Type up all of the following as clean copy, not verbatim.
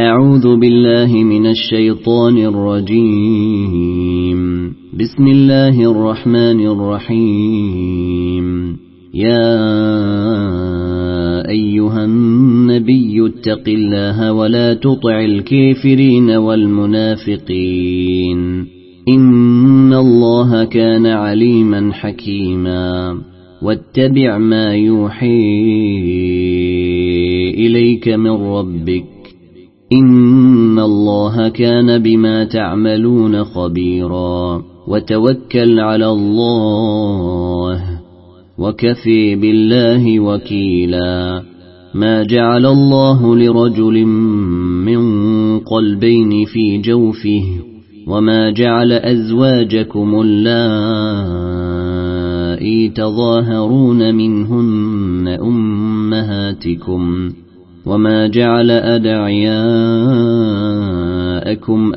أعوذ بالله من الشيطان الرجيم. بسم الله الرحمن الرحيم. يا أيها النبي اتق الله ولا تطع الكافرين والمنافقين إن الله كان عليما حكيما. واتبع ما يوحي إليك من ربك إن الله كان بما تعملون خبيرا. وتوكل على الله وكفي بالله وكيلا. ما جعل الله لرجل من قلبين في جوفه وما جعل أزواجكم اللائي تظاهرون منهن أمهاتكم وما جعل أدعياءكم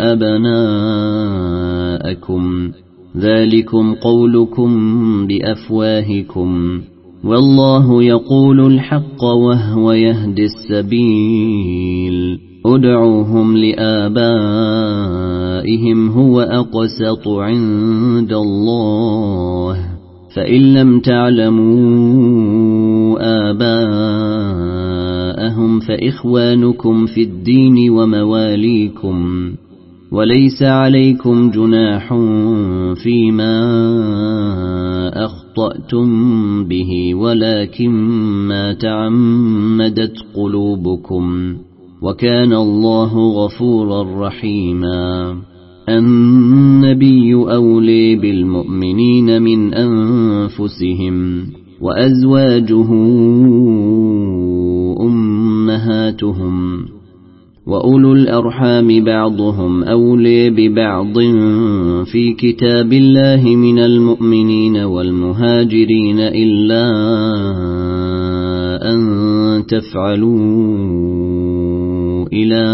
أبناءكم ذلكم قولكم بأفواهكم والله يقول الحق وهو يهدي السبيل. ادعوهم لآبائهم هو أقسط عند الله فإن لم تعلموا آباءهم فإخوانكم في الدين ومواليكم وليس عليكم جناح فيما أخطأتم به ولكن ما تعمدت قلوبكم وكان الله غفورا رحيما. النبي أولي بالمؤمنين من أنفسهم وأزواجه أمهاتهم وأولو الأرحام بعضهم أولي ببعض في كتاب الله من المؤمنين والمهاجرين إلا أن تفعلوا إلى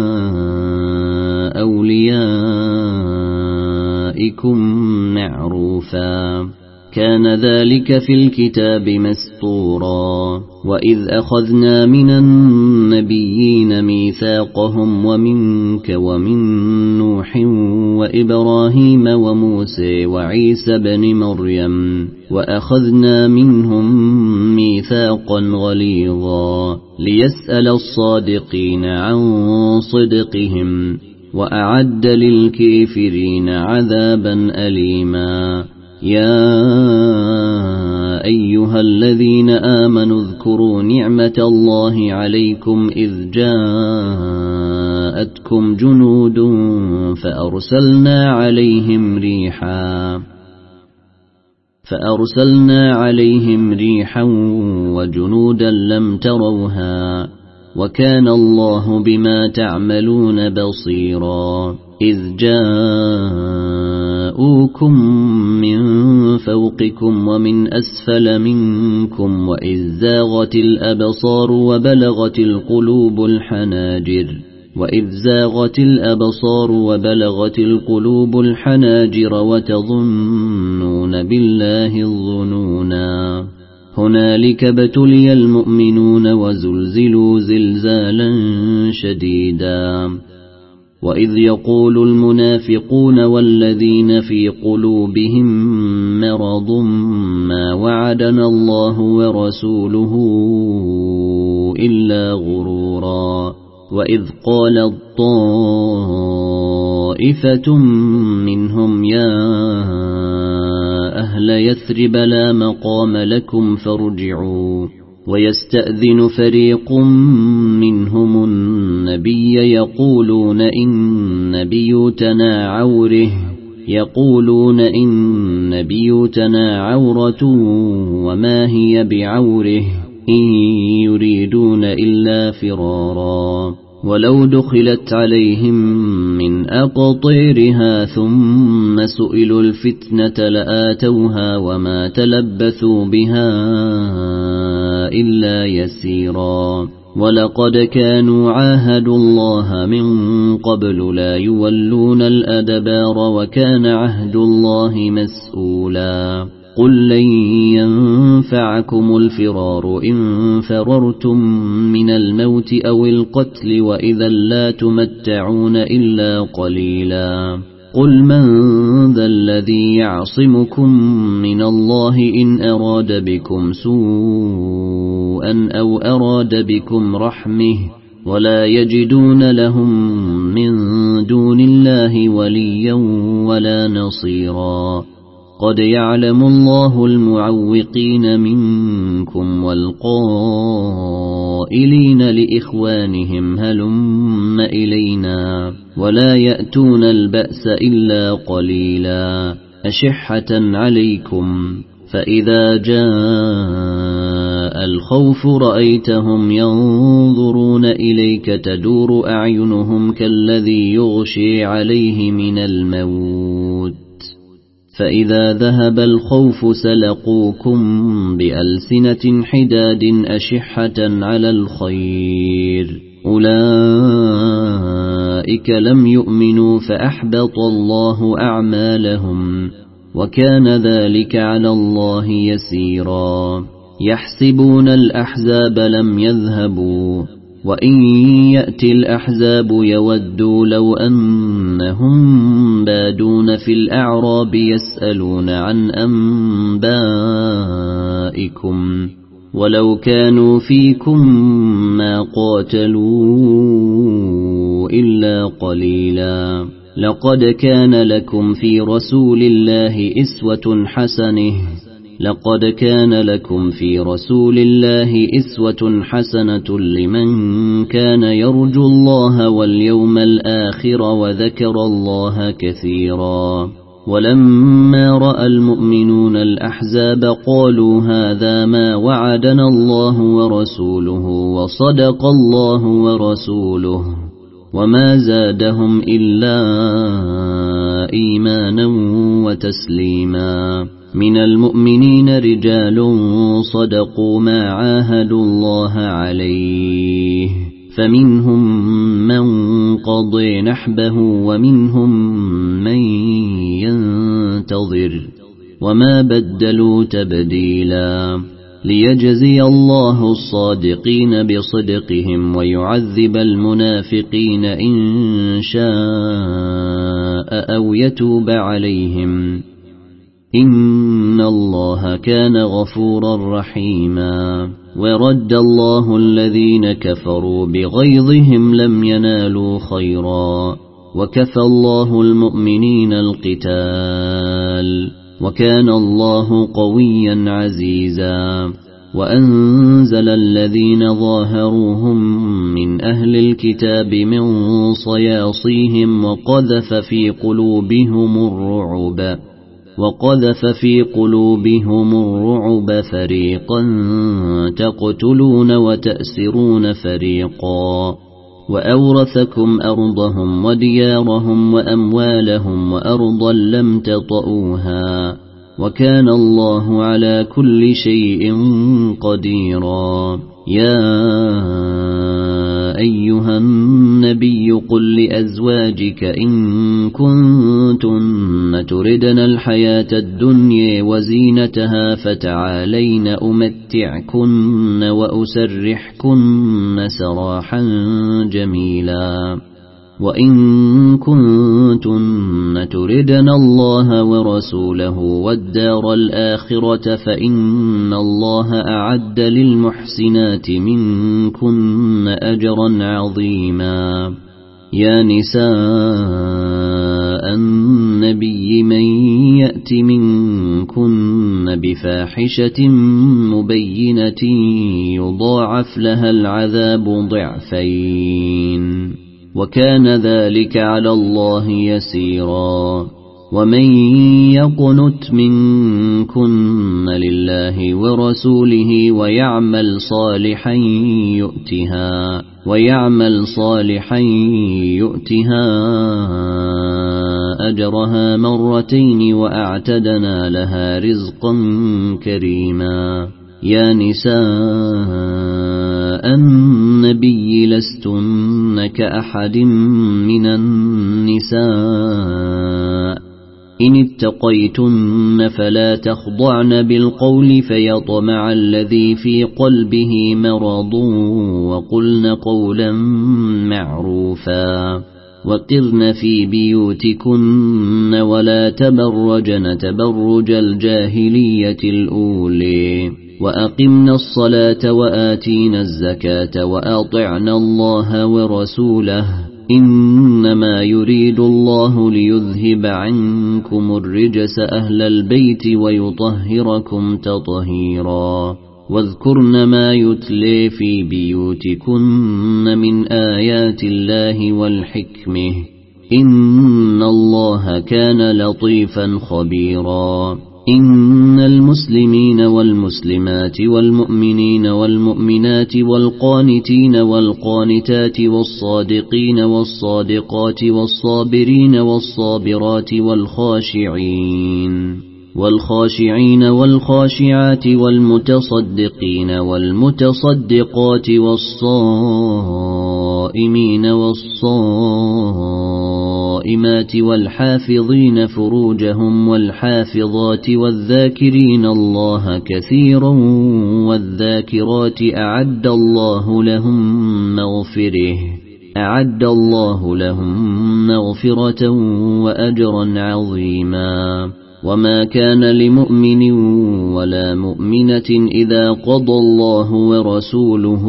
أوليائكم معروفا كان ذلك في الكتاب مسطورا. وإذ أخذنا من النبيين ميثاقهم ومنك ومن نوح وإبراهيم وموسى وعيسى بن مريم وأخذنا منهم ميثاقا غليظا ليسأل الصادقين عن صدقهم وأعد للكافرين عذابا أليما. يا أيها الذين آمنوا اذكروا نعمة الله عليكم إذ جاءتكم جنود فأرسلنا عليهم ريحا وجنودا لم تروها وكان الله بما تعملون بصيرا. إذ جاءوكم من فوقكم ومن أسفل منكم وإذ زاغت الأبصار وبلغت القلوب الحناجر وتظنون بالله الظنونا. هنالك ابتلي المؤمنون وزلزلوا زلزالا شديدا. وإذ يقول المنافقون والذين في قلوبهم مرض ما وعدنا الله ورسوله إلا غرورا. وإذ قالت طائفة منهم يا أهل يثرب لا مقام لكم فارجعوا ويستأذن فريق منهم النبي يقولون إن بيوتنا عورة وما هي بعوره إن يريدون إلا فرارا. ولو دخلت عليهم من أقطيرها ثم سئلوا الفتنة لآتوها وما تلبثوا بها إلا يسيرا. ولقد كانوا عاهدوا الله من قبل لا يولون الأدبار وكان عهد الله مسؤولا. قل لن ينفعكم الفرار إن فررتم من الموت أو القتل وإذا لا تمتعون إلا قليلا قل من ذا الذي يعصمكم من الله إن أراد بكم سوءا أو أراد بكم رحمه ولا يجدون لهم من دون الله وليا ولا نصيرا قد يعلم الله المعوقين منكم والقائلين لإخوانهم هلم إلينا ولا يأتون البأس إلا قليلا أشحة عليكم فإذا جاء الخوف رأيتهم ينظرون إليك تدور أعينهم كالذي يغشي عليه من الموت فإذا ذهب الخوف سلقوكم بألسنة حداد أشحة على الخير أولئك لم يؤمنوا فأحبط الله أعمالهم وكان ذلك على الله يسيرا يحسبون الأحزاب لم يذهبوا وإن يأتي الأحزاب يودوا لو أنهم بادون في الأعراب يسألون عن أنبائكم ولو كانوا فيكم ما قاتلوا إلا قليلا لقد كان لكم في رسول الله إسوة حسنة لمن كان يرجو الله واليوم الآخر وذكر الله كثيرا ولما رأى المؤمنون الأحزاب قالوا هذا ما وعدنا الله ورسوله وصدق الله ورسوله وما زادهم إلا إيمانا وتسليما من المؤمنين رجال صدقوا ما عاهدوا الله عليه فمنهم من قضي نحبه ومنهم من ينتظر وما بدلوا تبديلا ليجزي الله الصادقين بصدقهم ويعذب المنافقين إن شاء أو يتوب عليهم إن الله كان غفورا رحيما ورد الله الذين كفروا بغيظهم لم ينالوا خيرا وكفى الله المؤمنين القتال وكان الله قويا عزيزا وأنزل الذين ظاهروهم من أهل الكتاب من صياصيهم وقذف في قلوبهم الرعب فريقا تقتلون وتأسرون فريقا وأورثكم أرضهم وديارهم وأموالهم وأرضا لم تطئوها وكان الله على كل شيء قديرا يا أيها النبي قل لأزواجك إن كنتن تردن الحياة الدنيا وزينتها فتعالين أمتعكن وأسرحكن سراحا جميلا وإن كنتن تردن الله ورسوله والدار الآخرة فإن الله أعد للمحسنات منكن أجرا عظيما يا نساء النبي من يأت منكن بفاحشة مبينة يضاعف لها العذاب ضعفين وكان ذلك على الله يسيرا ومن يقنت منكن لله ورسوله ويعمل صالحا يؤتها أجرها مرتين وأعتدنا لها رزقا كريما يا نساء النبي لستن كأحد من النساء إن اتقيتن فلا تخضعن بالقول فيطمع الذي في قلبه مرض وقلن قولا معروفا وقرن في بيوتكن ولا تبرجن تبرج الجاهلية الأولي وأقمنا الصلاة وآتينا الزكاة وأطعنا الله ورسوله إنما يريد الله ليذهب عنكم الرجس أهل البيت ويطهركم تطهيرا واذكرن ما يتلي في بيوتكن من آيات الله والحكمة إن الله كان لطيفا خبيرا إن المسلمين والمسلمات والمؤمنين والمؤمنات والقانتين والقانتات والصادقين والصادقات والصابرين والصابرات والخاشعين والخاشعات والمتصدقين والمتصدقات والصائمين والصائمات والحافظين فروجهم والحافظات والذاكرين الله كثيرا والذاكرات أعد الله لهم مغفرة وأجرا عظيما وما كان لمؤمن ولا مؤمنة إذا قضى الله ورسوله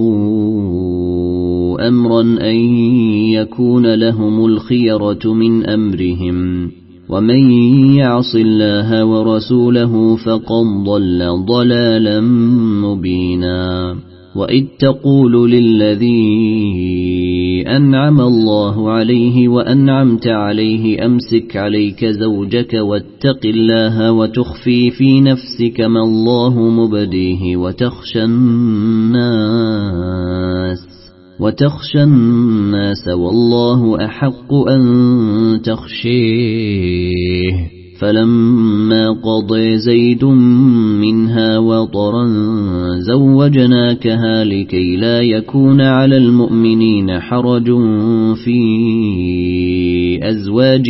أمرا أن يكون لهم الخيرة من أمرهم ومن يعص الله ورسوله فقد ضل ضلالا مبينا وإذ تقول للذي أنعم الله عليه وأنعمت عليه أمسك عليك زوجك واتق الله وتخفي في نفسك ما الله مبديه وتخشى الناس والله أحق أن تخشيه فلما قضى زيد منها وطرا زوجناكها لكي لا يكون على المؤمنين حرج في أزواج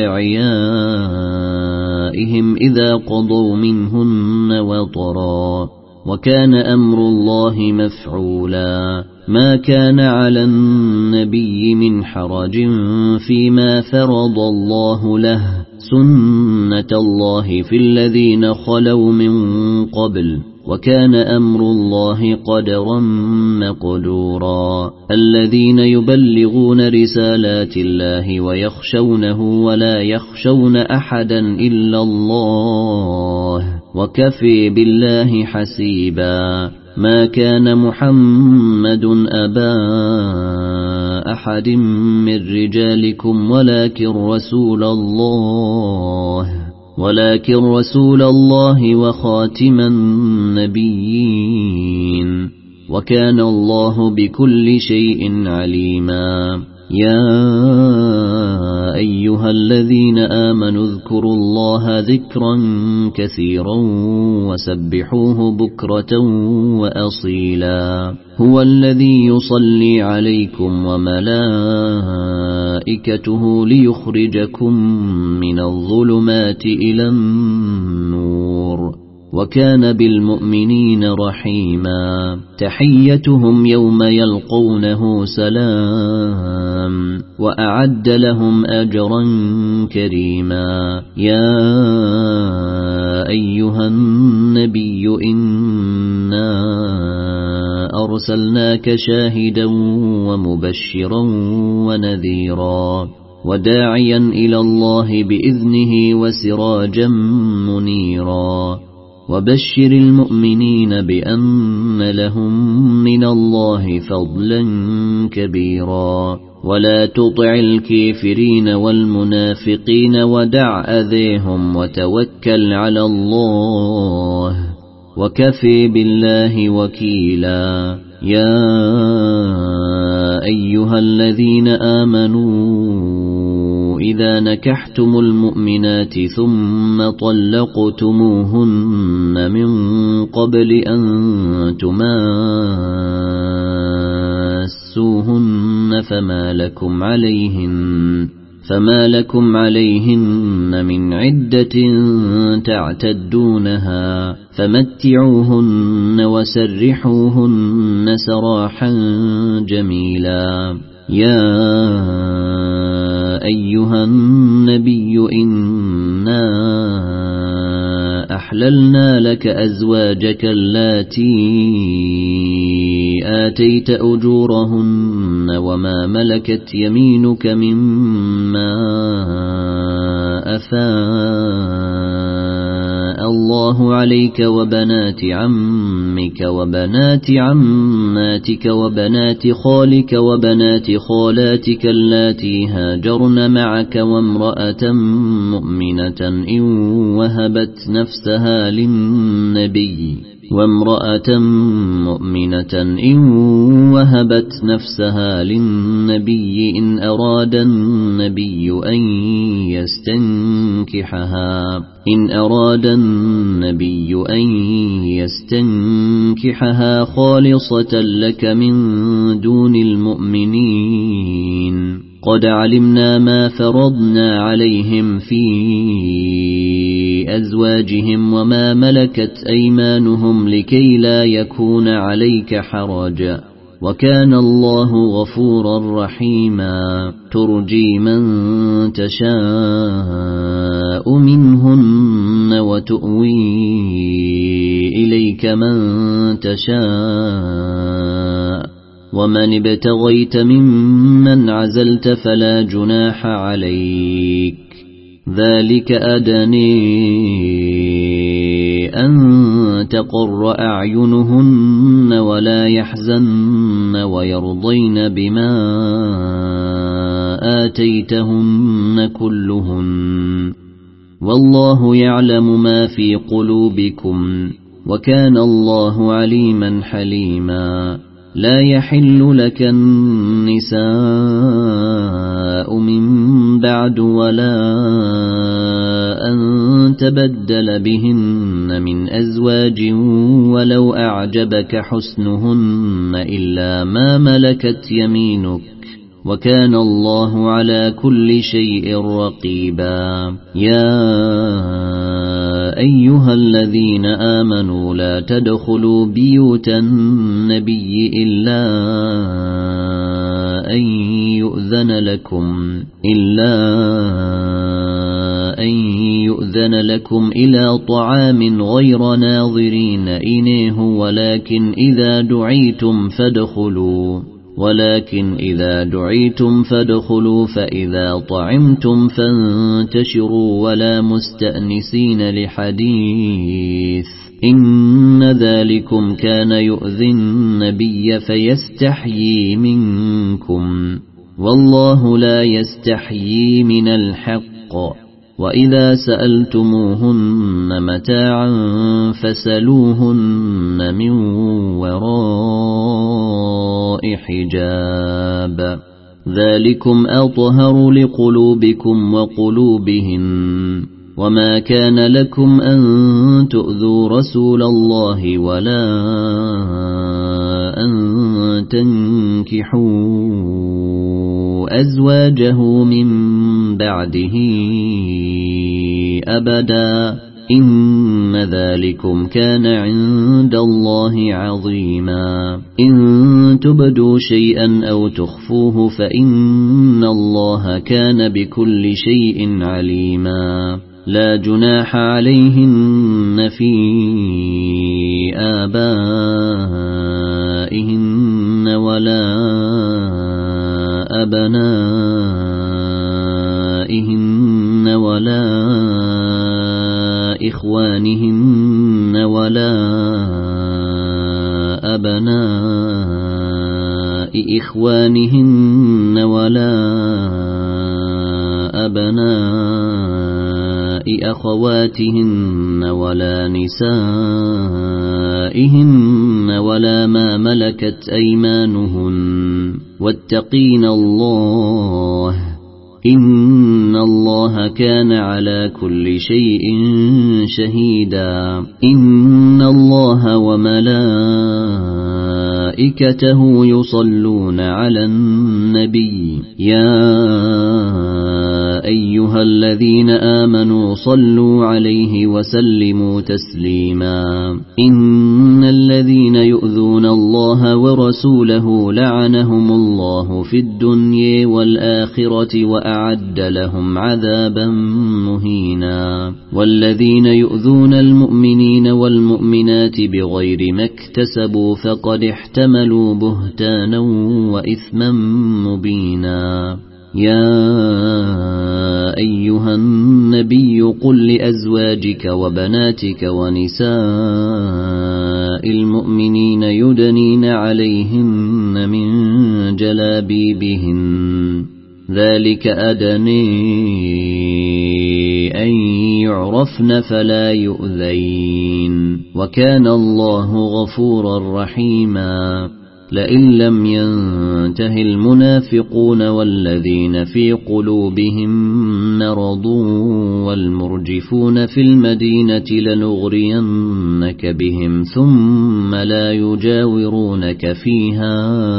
أدعيائهم إذا قضوا منهن وطرا وكان أمر الله مفعولا ما كان على النبي من حرج فيما فرض الله له سنة الله في الذين خلوا من قبل وكان أمر الله قدرا مقدورا الذين يبلغون رسالات الله ويخشونه ولا يخشون أحدا إلا الله وكفي بالله حسيبا ما كان محمد أبا أحد من رجالكم ولكن رسول الله وخاتم النبيين وكان الله بكل شيء عليما يا أيها الذين آمنوا اذكروا الله ذكرا كثيرا وسبحوه بكرة وأصيلا هو الذي يصلي عليكم وملائكته ليخرجكم من الظلمات إلى النور وكان بالمؤمنين رحيما تحيتهم يوم يلقونه سلام وأعد لهم أجرا كريما يا أيها النبي إنا أرسلناك شاهدا ومبشرا ونذيرا وداعيا إلى الله بإذنه وسراجا منيرا وبشر المؤمنين بأن لهم من الله فضلا كبيرا ولا تطع الكافرين والمنافقين ودع أذيهم وتوكل على الله وكفي بالله وكيلا يا أيها الذين آمنوا إذا نكحتم المؤمنات ثم طلقتموهن من قبل أن تماسوهن فما لكم عليهن من عدة تعتدونها فمتعوهن وسرحوهن سراحا جميلا. يا أيها النبي إنا أحللنا لك أزواجك اللاتي آتيت أجورهن وما ملكت يمينك مما أفاء الله عليك وبنات عمك وبنات عماتك وبنات خالك وبنات خالاتك اللاتي هاجرن معك وامرأة مؤمنة إن وهبت نفسها للنبي إن أراد النبي أن يستنكحها خالصة لك من دون المؤمنين. قد علمنا ما فرضنا عليهم في أزواجهم وما ملكت أيمانهم لكي لا يكون عليك حرج وكان الله غفورا رحيما. ترجي من تشاء منهن وتؤوي إليك من تشاء ومن ابتغيت ممن عزلت فلا جناح عليك. ذلك أدني أن تقر أعينهن ولا يحزن ويرضين بما آتيتهن كلهن والله يعلم ما في قلوبكم وكان الله عليما حليما. لا يحل لك النساء من بعد ولا أن تبدل بهن من أزواج ولو أعجبك حسنهن إلا ما ملكت يمينك وكان الله على كل شيء رقيبا. يا أيها الذين آمنوا لا تدخلوا بيوت النبي إلا أن يؤذن لكم إلى طعام غير ناظرين إناه ولكن إذا دعيتم فادخلوا فإذا طعمتم فانتشروا ولا مستأنسين لحديث إن ذلكم كان يؤذي النبي فيستحيي منكم والله لا يستحيي من الحق. وإذا سألتموهن متاعا فسلوهن من وراء حجاب ذلكم أطهر لقلوبكم وقلوبهن. وما كان لكم أن تؤذوا رسول الله ولا أن تنكحوا أزواجه من بعده أبدا إن ذلكم كان عند الله عظيما. إن تبدوا شيئا أو تخفوه فإن الله كان بكل شيء عليما. لا جناح عليهن في آبائهن ولا أبنائهن ولا إخوانهن ولا أبناء إخوانهن ولا أبناء أخواتهن ولا نسائهن ولا ما ملكت أيمانهن واتقين الله إن الله كان على كل شيء شهيدا. إن الله وملائكته يصلون على النبي يا أيها الذين آمنوا صلوا عليه وسلموا تسليما إن الذين يؤذون الله ورسوله لعنهم الله في الدنيا والآخرة وأعد لهم عذابا مهينا والذين يؤذون المؤمنين والمؤمنات بغير ما اكتسبوا فقد احتملوا بهتانا وإثما مبينا يا أيها النبي قل لأزواجك وبناتك ونساء المؤمنين يدنين عليهن من جلابيبهن ذلك أدني أن يعرفن فلا يؤذين وكان الله غفورا رحيما لئن لم ينته المنافقون والذين في قلوبهم مرض والمرجفون في المدينة لنغرينك بهم ثم لا يجاورونك فيها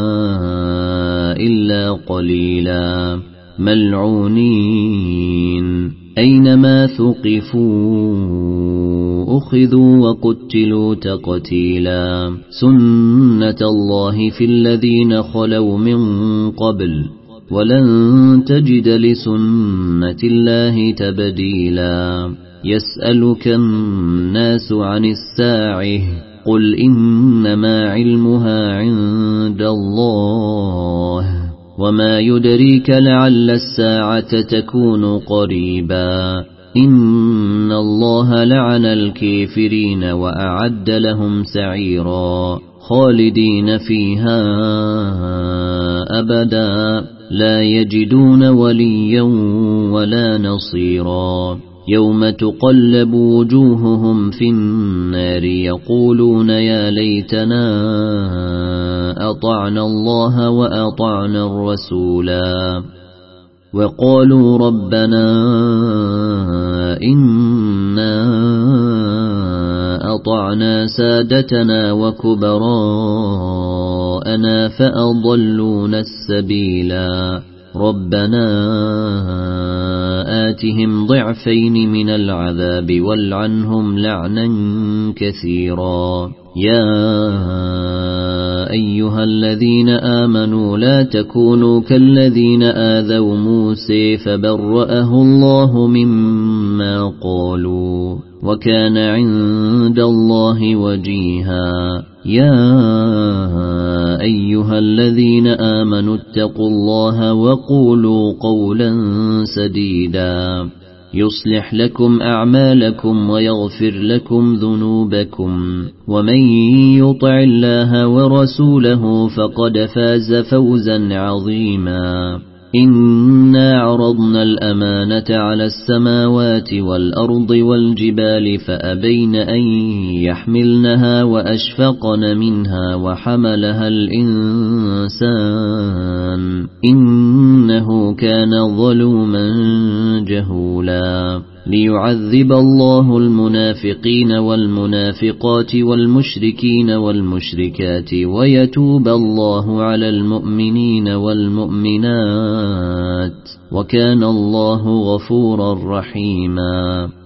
إلا قليلا ملعونين أينما ثقفوا أخذوا وقتلوا تقتيلا سنة الله في الذين خلوا من قبل ولن تجد لسنة الله تبديلا يسألك الناس عن الساعة قل إنما علمها عند الله وما يدريك لعل الساعة تكون قريبا إن الله لعن الكافرين وأعد لهم سعيرا خالدين فيها أبدا لا يجدون وليا ولا نصيرا يوم تقلب وجوههم في النار يقولون يا ليتنا أطعنا الله وأطعنا الرسولا وقالوا ربنا إنا أطعنا سادتنا وكبراءنا فأضلونا السبيلا ربنا آتهم ضعفين من العذاب والعنهم لعنا كثيرا يا أيها الذين آمنوا لا تكونوا كالذين آذوا موسى فبرأه الله مما قالوا وكان عند الله وجيها يا أيها الذين آمنوا اتقوا الله وقولوا قولا سديدا يصلح لكم أعمالكم ويغفر لكم ذنوبكم ومن يطع الله ورسوله فقد فاز فوزا عظيما إنا عرضنا الأمانة على السماوات والأرض والجبال فأبين أن يحملنها وأشفقن منها وحملها الإنسان إنه كان ظلوما جهولا ليعذب الله المنافقين والمنافقات والمشركين والمشركات ويتوب الله على المؤمنين والمؤمنات وكان الله غفورا رحيما